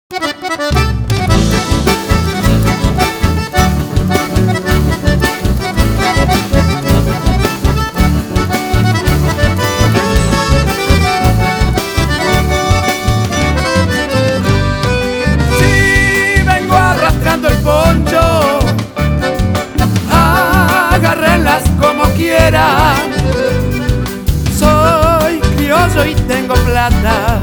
Si vengo arrastrando el poncho, agárrenlas como quieran. Soy criollo y tengo plata,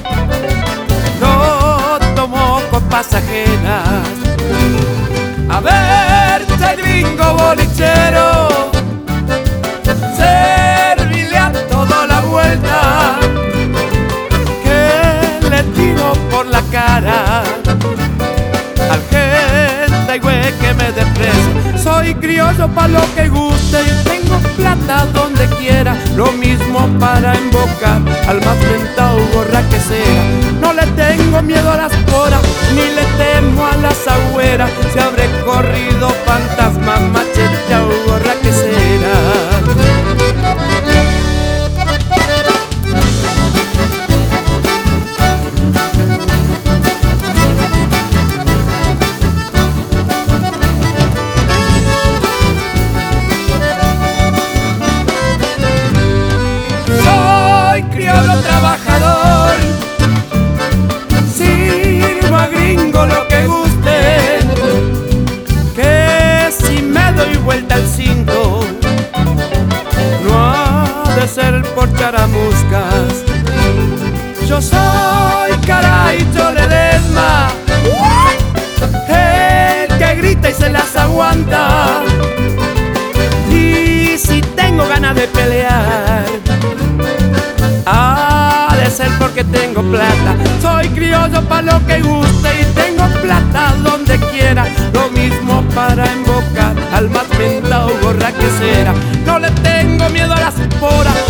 no tomo copas ajenas. A ver, gringo bolichero, servile a todo la vuelta, que le tiro por la cara al gente güey que me desprecia. Soy criollo pa' lo que guste y tengo plata donde quiera, lo mismo para embocar al más mentado gorra que sea. No le tengo miedo a las poras, ni le temo a las agüeras. Se habré corrido fantasmas, macheteado gorra que será. Trabajador, sirvo a gringo lo que guste, que si me doy vuelta al cinto, no ha de ser por charamuscas. Yo soy Caraito Ledesma, el que grita y se las aguanta. Y si tengo ganas de pelear, ha de ser porque tengo plata. Soy criollo pa' lo que guste y tengo plata donde quiera, lo mismo para embocar al más mentado gorra que será. No le tengo miedo a las poras,